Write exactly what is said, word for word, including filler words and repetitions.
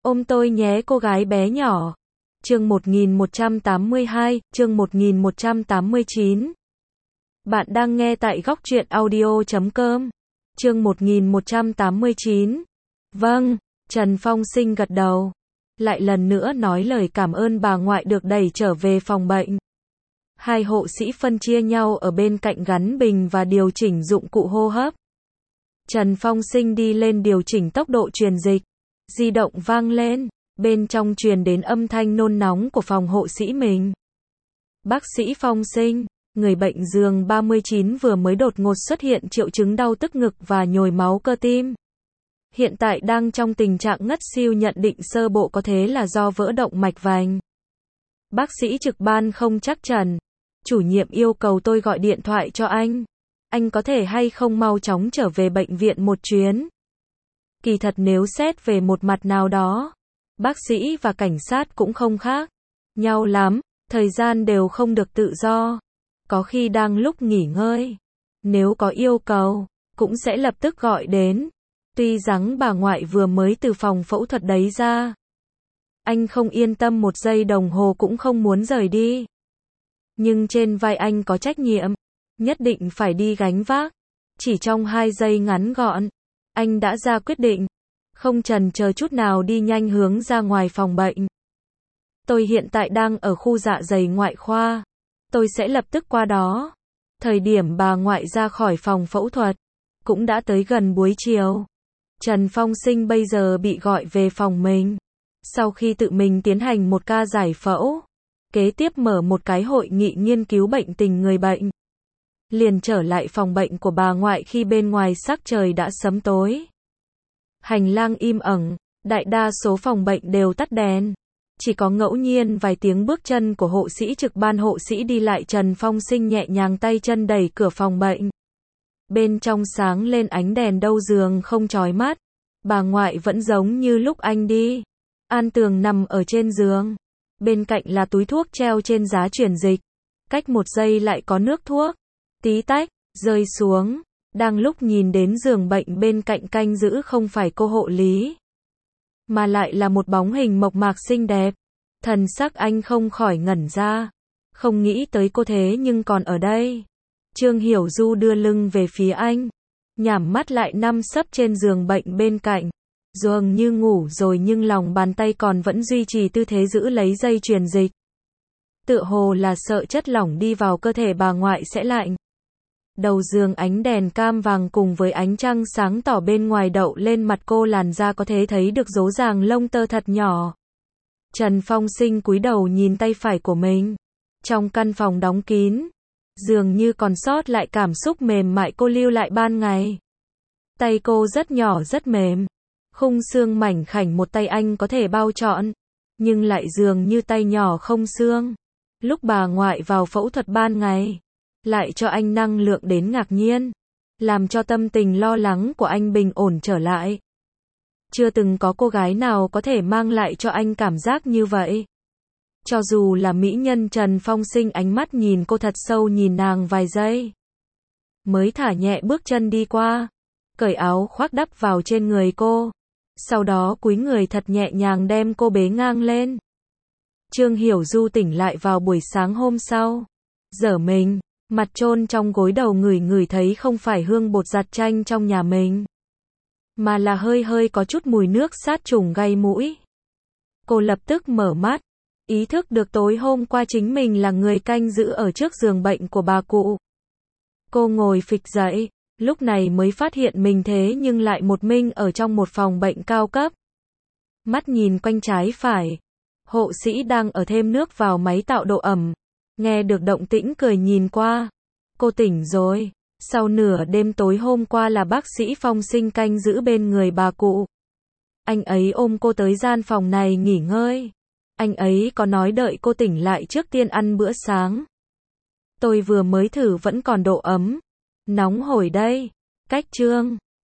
Ôm tôi nhé cô gái bé nhỏ. Chương một nghìn một trăm tám mươi hai, chương một nghìn một trăm tám mươi chín. Bạn đang nghe tại góc truyện audio chấm com. Chương một nghìn một trăm tám mươi chín. Vâng, Trần Phong Sinh gật đầu. Lại lần nữa nói lời cảm ơn bà ngoại được đẩy trở về phòng bệnh. Hai hộ sĩ phân chia nhau ở bên cạnh gắn bình và điều chỉnh dụng cụ hô hấp. Trần Phong Sinh đi lên điều chỉnh tốc độ truyền dịch. Di động vang lên, bên trong truyền đến âm thanh nôn nóng của phòng hộ sĩ mình. Bác sĩ Phong Sinh, người bệnh giường ba mươi chín vừa mới đột ngột xuất hiện triệu chứng đau tức ngực và nhồi máu cơ tim. Hiện tại đang trong tình trạng ngất xỉu, nhận định sơ bộ có thể là do vỡ động mạch vành. Bác sĩ trực ban không chắc chắn. Chủ nhiệm yêu cầu tôi gọi điện thoại cho anh. Anh có thể hay không mau chóng trở về bệnh viện một chuyến. Kỳ thật nếu xét về một mặt nào đó, bác sĩ và cảnh sát cũng không khác nhau lắm, thời gian đều không được tự do. Có khi đang lúc nghỉ ngơi, nếu có yêu cầu, cũng sẽ lập tức gọi đến. Tuy rằng bà ngoại vừa mới từ phòng phẫu thuật đấy ra. Anh không yên tâm một giây đồng hồ cũng không muốn rời đi. Nhưng trên vai anh có trách nhiệm, nhất định phải đi gánh vác. Chỉ trong hai giây ngắn gọn, anh đã ra quyết định, không chần chờ chút nào đi nhanh hướng ra ngoài phòng bệnh. Tôi hiện tại đang ở khu dạ dày ngoại khoa. Tôi sẽ lập tức qua đó. Thời điểm bà ngoại ra khỏi phòng phẫu thuật, cũng đã tới gần buổi chiều. Trần Phong Sinh bây giờ bị gọi về phòng mình. Sau khi tự mình tiến hành một ca giải phẫu, kế tiếp mở một cái hội nghị nghiên cứu bệnh tình người bệnh. Liền trở lại phòng bệnh của bà ngoại khi bên ngoài sắc trời đã sẫm tối. Hành lang im ắng, đại đa số phòng bệnh đều tắt đèn. Chỉ có ngẫu nhiên vài tiếng bước chân của hộ sĩ trực ban hộ sĩ đi lại. Trần Phong Sinh nhẹ nhàng tay chân đẩy cửa phòng bệnh. Bên trong sáng lên ánh đèn, đâu giường không chói mắt. Bà ngoại vẫn giống như lúc anh đi. An tường nằm ở trên giường. Bên cạnh là túi thuốc treo trên giá truyền dịch. Cách một giây lại có nước thuốc tí tách rơi xuống. Đang lúc nhìn đến giường bệnh bên cạnh canh giữ không phải cô hộ lý, mà lại là một bóng hình mộc mạc xinh đẹp. Thần sắc anh không khỏi ngẩn ra. Không nghĩ tới cô thế nhưng còn ở đây. Trương Hiểu Du đưa lưng về phía anh, nhắm mắt lại nằm sấp trên giường bệnh bên cạnh. Dường như ngủ rồi nhưng lòng bàn tay còn vẫn duy trì tư thế giữ lấy dây truyền dịch. Tựa hồ là sợ chất lỏng đi vào cơ thể bà ngoại sẽ lạnh. Đầu giường ánh đèn cam vàng cùng với ánh trăng sáng tỏ bên ngoài đậu lên mặt cô, làn da có thể thấy được rố ràng lông tơ thật nhỏ. Trần Phong Sinh cúi đầu nhìn tay phải của mình. Trong căn phòng đóng kín, dường như còn sót lại cảm xúc mềm mại cô lưu lại ban ngày. Tay cô rất nhỏ rất mềm. Khung xương mảnh khảnh một tay anh có thể bao trọn, nhưng lại dường như tay nhỏ không xương. Lúc bà ngoại vào phẫu thuật ban ngày, lại cho anh năng lượng đến ngạc nhiên, làm cho tâm tình lo lắng của anh bình ổn trở lại. Chưa từng có cô gái nào có thể mang lại cho anh cảm giác như vậy. Cho dù là mỹ nhân Trần Phong Sinh ánh mắt nhìn cô thật sâu, nhìn nàng vài giây, mới thả nhẹ bước chân đi qua, cởi áo khoác đắp vào trên người cô. Sau đó cúi người thật nhẹ nhàng đem cô bế ngang lên. Trương Hiểu Du tỉnh lại vào buổi sáng hôm sau. Dở mình, mặt chôn trong gối đầu, ngửi ngửi thấy không phải hương bột giặt chanh trong nhà mình, mà là hơi hơi có chút mùi nước sát trùng gây mũi. Cô lập tức mở mắt, ý thức được tối hôm qua chính mình là người canh giữ ở trước giường bệnh của bà cụ. Cô ngồi phịch dậy, lúc này mới phát hiện mình thế nhưng lại một mình ở trong một phòng bệnh cao cấp. Mắt nhìn quanh trái phải, hộ sĩ đang ở thêm nước vào máy tạo độ ẩm. Nghe được động tĩnh cười nhìn qua. Cô tỉnh rồi. Sau nửa đêm tối hôm qua là bác sĩ Phong Sinh canh giữ bên người bà cụ. Anh ấy ôm cô tới gian phòng này nghỉ ngơi. Anh ấy có nói đợi cô tỉnh lại trước tiên ăn bữa sáng. Tôi vừa mới thử vẫn còn độ ấm. Nóng hổi đây. Cách chương